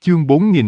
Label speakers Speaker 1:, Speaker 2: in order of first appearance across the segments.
Speaker 1: Chương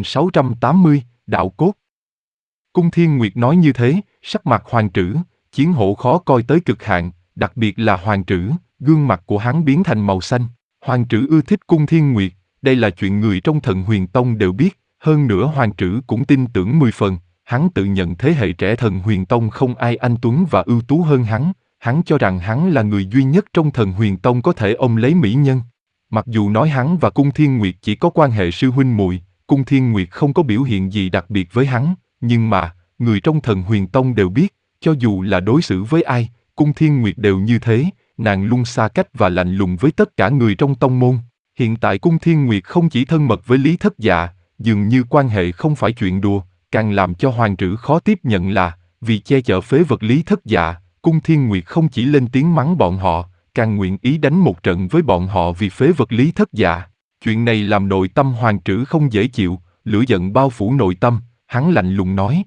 Speaker 1: 4680, Đạo Cốt. Cung Thiên Nguyệt nói như thế, sắc mặt Hoàng Trữ, Chiến Hổ khó coi tới cực hạn, đặc biệt là Hoàng Trữ, gương mặt của hắn biến thành màu xanh. Hoàng Trữ ưa thích Cung Thiên Nguyệt, đây là chuyện người trong Thần Huyền Tông đều biết, hơn nữa Hoàng Trữ cũng tin tưởng 10 phần, hắn tự nhận thế hệ trẻ Thần Huyền Tông không ai anh tuấn và ưu tú hơn hắn cho rằng hắn là người duy nhất trong Thần Huyền Tông có thể ôm lấy mỹ nhân. Mặc dù nói hắn và Cung Thiên Nguyệt chỉ có quan hệ sư huynh muội, Cung Thiên Nguyệt không có biểu hiện gì đặc biệt với hắn, nhưng mà, người trong Thần Huyền Tông đều biết, cho dù là đối xử với ai, Cung Thiên Nguyệt đều như thế, nàng luôn xa cách và lạnh lùng với tất cả người trong tông môn. Hiện tại Cung Thiên Nguyệt không chỉ thân mật với Lý Thất Dạ, dường như quan hệ không phải chuyện đùa, càng làm cho Hoàng Trữ khó tiếp nhận là, vì che chở phế vật Lý Thất Dạ, Cung Thiên Nguyệt không chỉ lên tiếng mắng bọn họ, càng nguyện ý đánh một trận với bọn họ vì phế vật Lý Thất Dạ. Chuyện này làm nội tâm Hoàng Trữ không dễ chịu, lửa giận bao phủ nội tâm, hắn lạnh lùng nói.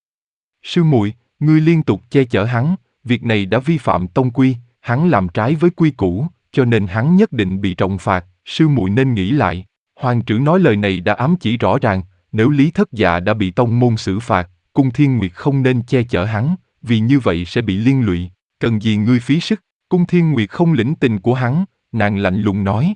Speaker 1: Sư muội, ngươi liên tục che chở hắn, việc này đã vi phạm tông quy, hắn làm trái với quy củ, cho nên hắn nhất định bị trọng phạt, sư muội nên nghĩ lại. Hoàng Trữ nói lời này đã ám chỉ rõ ràng, nếu Lý Thất Dạ đã bị tông môn xử phạt, Cung Thiên Nguyệt không nên che chở hắn, vì như vậy sẽ bị liên lụy, cần gì ngươi phí sức. Cung Thiên Nguyệt không lĩnh tình của hắn, nàng lạnh lùng nói.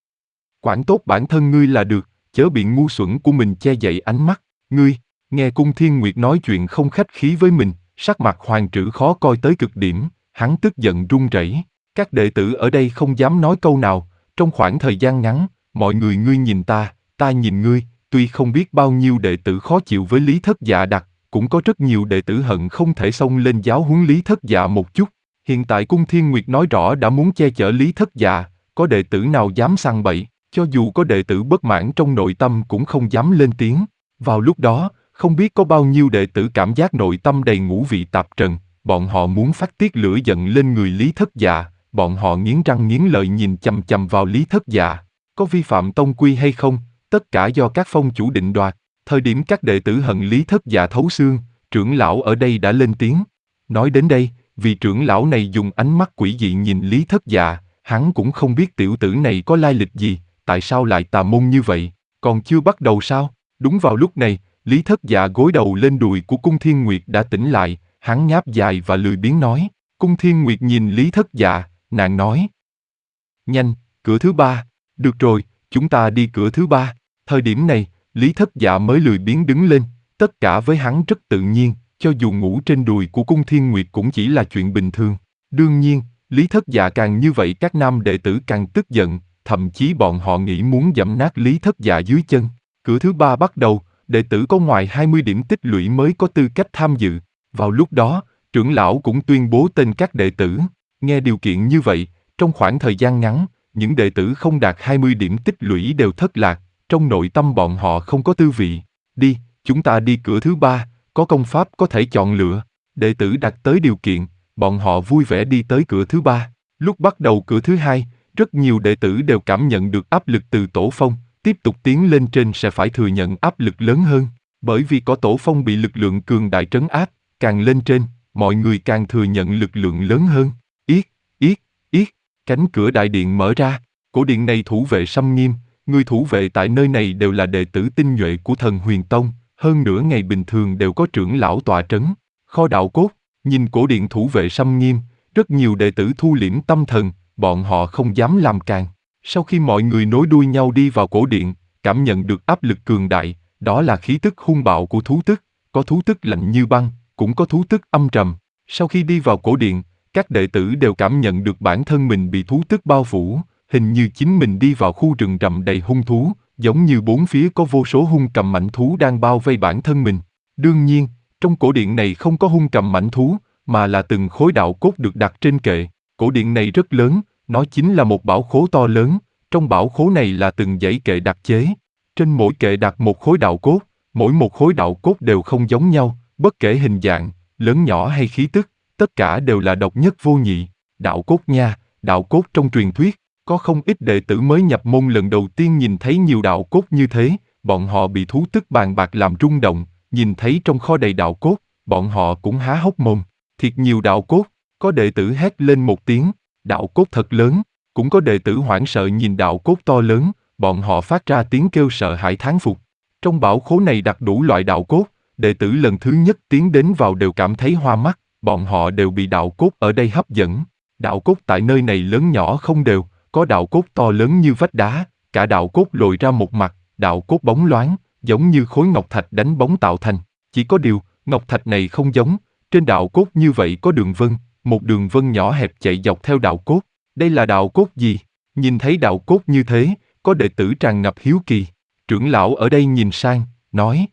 Speaker 1: Quản tốt bản thân ngươi là được, chớ bị ngu xuẩn của mình che đậy ánh mắt, ngươi. Nghe Cung Thiên Nguyệt nói chuyện không khách khí với mình, sắc mặt Hoàng Trữ khó coi tới cực điểm, hắn tức giận run rẩy. Các đệ tử ở đây không dám nói câu nào, trong khoảng thời gian ngắn, mọi người ngươi nhìn ta, ta nhìn ngươi, tuy không biết bao nhiêu đệ tử khó chịu với Lý Thất Dạ đặc, cũng có rất nhiều đệ tử hận không thể xông lên giáo huấn Lý Thất Dạ một chút. Hiện tại Cung Thiên Nguyệt nói rõ đã muốn che chở Lý Thất Dạ, có đệ tử nào dám sằng bậy, cho dù có đệ tử bất mãn trong nội tâm cũng không dám lên tiếng. Vào lúc đó, không biết có bao nhiêu đệ tử cảm giác nội tâm đầy ngũ vị tạp trần, bọn họ muốn phát tiết lửa giận lên người Lý Thất Dạ, bọn họ nghiến răng nghiến lợi nhìn chằm chằm vào Lý Thất Dạ. Có vi phạm tông quy hay không, tất cả do các phong chủ định đoạt. Thời điểm các đệ tử hận Lý Thất Dạ thấu xương, trưởng lão ở đây đã lên tiếng. Nói đến đây, vị trưởng lão này dùng ánh mắt quỷ dị nhìn Lý Thất Dạ, hắn cũng không biết tiểu tử này có lai lịch gì, tại sao lại tà môn như vậy, còn chưa bắt đầu sao? Đúng vào lúc này, Lý Thất Dạ gối đầu lên đùi của Cung Thiên Nguyệt đã tỉnh lại, hắn nháp dài và lười biếng nói. Cung Thiên Nguyệt nhìn Lý Thất Dạ, nàng nói. Nhanh, cửa thứ ba, được rồi, chúng ta đi cửa thứ ba. Thời điểm này, Lý Thất Dạ mới lười biếng đứng lên, tất cả với hắn rất tự nhiên, cho dù ngủ trên đùi của Cung Thiên Nguyệt cũng chỉ là chuyện bình thường. Đương nhiên, Lý Thất Dạ càng như vậy các nam đệ tử càng tức giận, thậm chí bọn họ nghĩ muốn giẫm nát Lý Thất Dạ dưới chân. Cửa thứ ba bắt đầu, đệ tử có ngoài 20 điểm tích lũy mới có tư cách tham dự. Vào lúc đó, trưởng lão cũng tuyên bố tên các đệ tử. Nghe điều kiện như vậy, trong khoảng thời gian ngắn, những đệ tử không đạt 20 điểm tích lũy đều thất lạc, trong nội tâm bọn họ không có tư vị. Đi, chúng ta đi cửa thứ ba, có công pháp có thể chọn lựa. Đệ tử đặt tới điều kiện, bọn họ vui vẻ đi tới cửa thứ ba. Lúc bắt đầu cửa thứ hai, rất nhiều đệ tử đều cảm nhận được áp lực từ tổ phong, tiếp tục tiến lên trên sẽ phải thừa nhận áp lực lớn hơn, bởi vì có tổ phong bị lực lượng cường đại trấn áp, càng lên trên, mọi người càng thừa nhận lực lượng lớn hơn. Yết, yết, yết, cánh cửa đại điện mở ra, cổ điện này thủ vệ xâm nghiêm, người thủ vệ tại nơi này đều là đệ tử tinh nhuệ của Thần Huyền Tông, hơn nữa ngày bình thường đều có trưởng lão tọa trấn. Kho đạo cốt, nhìn cổ điện thủ vệ xâm nghiêm, rất nhiều đệ tử thu liễm tâm thần, bọn họ không dám làm càn. Sau khi mọi người nối đuôi nhau đi vào cổ điện, cảm nhận được áp lực cường đại, đó là khí tức hung bạo của thú tức, có thú tức lạnh như băng, cũng có thú tức âm trầm. Sau khi đi vào cổ điện, các đệ tử đều cảm nhận được bản thân mình bị thú tức bao phủ, hình như chính mình đi vào khu rừng rậm đầy hung thú, giống như bốn phía có vô số hung cầm mãnh thú đang bao vây bản thân mình. Đương nhiên, trong cổ điện này không có hung cầm mãnh thú, mà là từng khối đạo cốt được đặt trên kệ. Cổ điện này rất lớn, nó chính là một bảo khố to lớn, trong bảo khố này là từng dãy kệ đặc chế. Trên mỗi kệ đặt một khối đạo cốt, mỗi một khối đạo cốt đều không giống nhau, bất kể hình dạng, lớn nhỏ hay khí tức, tất cả đều là độc nhất vô nhị. Đạo cốt nha, đạo cốt trong truyền thuyết, có không ít đệ tử mới nhập môn lần đầu tiên nhìn thấy nhiều đạo cốt như thế, bọn họ bị thú tức bàn bạc làm rung động, nhìn thấy trong kho đầy đạo cốt, bọn họ cũng há hốc mồm, thiệt nhiều đạo cốt, có đệ tử hét lên một tiếng, đạo cốt thật lớn, cũng có đệ tử hoảng sợ nhìn đạo cốt to lớn, bọn họ phát ra tiếng kêu sợ hãi thán phục. Trong bảo khố này đặt đủ loại đạo cốt, đệ tử lần thứ nhất tiến đến vào đều cảm thấy hoa mắt, bọn họ đều bị đạo cốt ở đây hấp dẫn. Đạo cốt tại nơi này lớn nhỏ không đều, có đạo cốt to lớn như vách đá, cả đạo cốt lồi ra một mặt, đạo cốt bóng loáng, giống như khối ngọc thạch đánh bóng tạo thành. Chỉ có điều, ngọc thạch này không giống, trên đạo cốt như vậy có đường vân, một đường vân nhỏ hẹp chạy dọc theo đạo cốt. Đây là đạo cốt gì? Nhìn thấy đạo cốt như thế, có đệ tử tràn ngập hiếu kỳ. Trưởng lão ở đây nhìn sang, nói: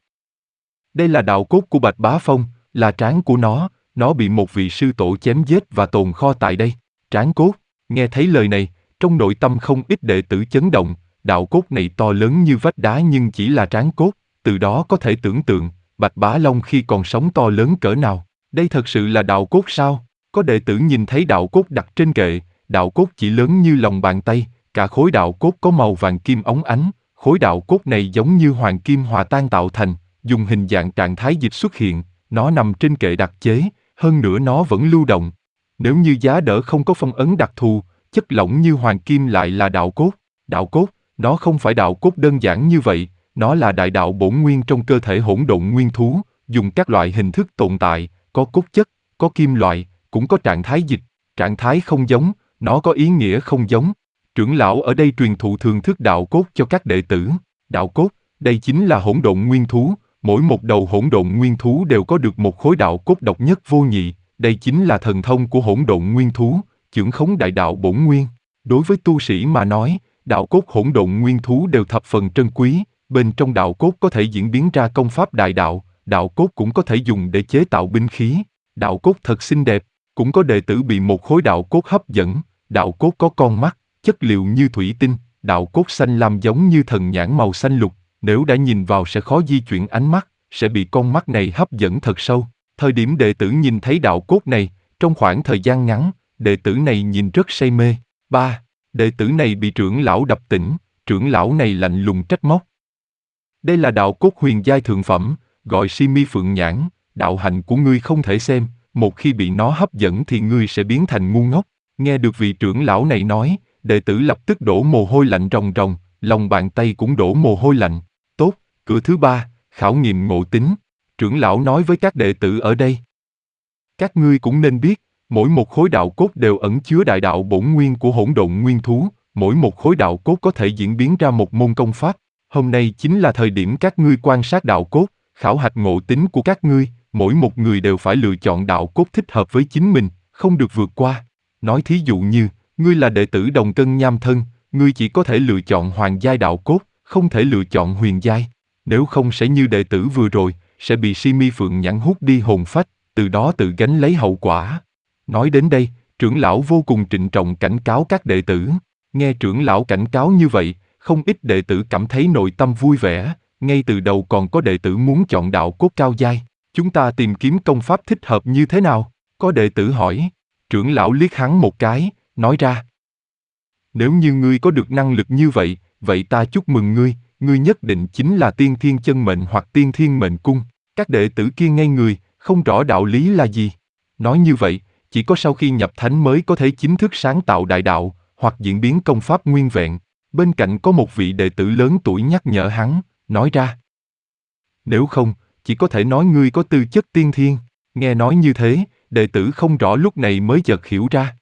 Speaker 1: đây là đạo cốt của Bạch Bá Phong, là trán của nó bị một vị sư tổ chém giết và tồn kho tại đây. Trán cốt, nghe thấy lời này, trong nội tâm không ít đệ tử chấn động, đạo cốt này to lớn như vách đá nhưng chỉ là trán cốt, từ đó có thể tưởng tượng, Bạch Bá Long khi còn sống to lớn cỡ nào. Đây thật sự là đạo cốt sao? Có đệ tử nhìn thấy đạo cốt đặt trên kệ, đạo cốt chỉ lớn như lòng bàn tay, cả khối đạo cốt có màu vàng kim óng ánh, khối đạo cốt này giống như hoàng kim hòa tan tạo thành, dùng hình dạng trạng thái dịch xuất hiện, nó nằm trên kệ đặc chế, hơn nữa nó vẫn lưu động. Nếu như giá đỡ không có phong ấn đặc thù, chất lỏng như hoàng kim lại là đạo cốt. Đạo cốt, nó không phải đạo cốt đơn giản như vậy, nó là đại đạo bổn nguyên trong cơ thể hỗn độn nguyên thú, dùng các loại hình thức tồn tại, có cốt chất, có kim loại, cũng có trạng thái dịch, trạng thái không giống, nó có ý nghĩa không giống. Trưởng lão ở đây truyền thụ thường thức đạo cốt cho các đệ tử. Đạo cốt, đây chính là hỗn độn nguyên thú, mỗi một đầu hỗn độn nguyên thú đều có được một khối đạo cốt độc nhất vô nhị, đây chính là thần thông của hỗn độn nguyên thú, chưởng khống đại đạo bổn nguyên. Đối với tu sĩ mà nói, đạo cốt hỗn độn nguyên thú đều thập phần trân quý, bên trong đạo cốt có thể diễn biến ra công pháp đại đạo, đạo cốt cũng có thể dùng để chế tạo binh khí. Đạo cốt thật xinh đẹp, cũng có đệ tử bị một khối đạo cốt hấp dẫn, đạo cốt có con mắt, chất liệu như thủy tinh, đạo cốt xanh lam giống như thần nhãn màu xanh lục, nếu đã nhìn vào sẽ khó di chuyển ánh mắt, sẽ bị con mắt này hấp dẫn thật sâu. Thời điểm đệ tử nhìn thấy đạo cốt này, trong khoảng thời gian ngắn, đệ tử này nhìn rất say mê. 3. Đệ tử này bị trưởng lão đập tỉnh, trưởng lão này lạnh lùng trách móc. Đây là đạo cốt huyền giai thượng phẩm, gọi si mi phượng nhãn, đạo hạnh của ngươi không thể xem, một khi bị nó hấp dẫn thì ngươi sẽ biến thành ngu ngốc. Nghe được vị trưởng lão này nói, đệ tử lập tức đổ mồ hôi lạnh ròng ròng, lòng bàn tay cũng đổ mồ hôi lạnh. Tốt, cửa thứ 3, khảo nghiệm ngộ tính. Trưởng lão nói với các đệ tử ở đây. Các ngươi cũng nên biết, mỗi một khối đạo cốt đều ẩn chứa đại đạo bổn nguyên của hỗn độn nguyên thú, mỗi một khối đạo cốt có thể diễn biến ra một môn công pháp. Hôm nay chính là thời điểm các ngươi quan sát đạo cốt, khảo hạch ngộ tính của các ngươi, mỗi một người đều phải lựa chọn đạo cốt thích hợp với chính mình, không được vượt qua. Nói thí dụ như, ngươi là đệ tử đồng cân nham thân, ngươi chỉ có thể lựa chọn hoàng giai đạo cốt, không thể lựa chọn huyền giai. Nếu không sẽ như đệ tử vừa rồi, sẽ bị si mi phượng nhãn hút đi hồn phách, từ đó tự gánh lấy hậu quả. Nói đến đây, trưởng lão vô cùng trịnh trọng cảnh cáo các đệ tử. Nghe trưởng lão cảnh cáo như vậy, không ít đệ tử cảm thấy nội tâm vui vẻ, ngay từ đầu còn có đệ tử muốn chọn đạo cốt cao giai. Chúng ta tìm kiếm công pháp thích hợp như thế nào? Có đệ tử hỏi. Trưởng lão liếc hắn một cái, nói ra. Nếu như ngươi có được năng lực như vậy, vậy ta chúc mừng ngươi, ngươi nhất định chính là tiên thiên chân mệnh hoặc tiên thiên mệnh cung. Các đệ tử kia ngây người, không rõ đạo lý là gì. Nói như vậy, chỉ có sau khi nhập thánh mới có thể chính thức sáng tạo đại đạo, hoặc diễn biến công pháp nguyên vẹn. Bên cạnh có một vị đệ tử lớn tuổi nhắc nhở hắn, nói ra. Nếu không, chỉ có thể nói ngươi có tư chất tiên thiên. Nghe nói như thế, đệ tử không rõ lúc này mới chợt hiểu ra.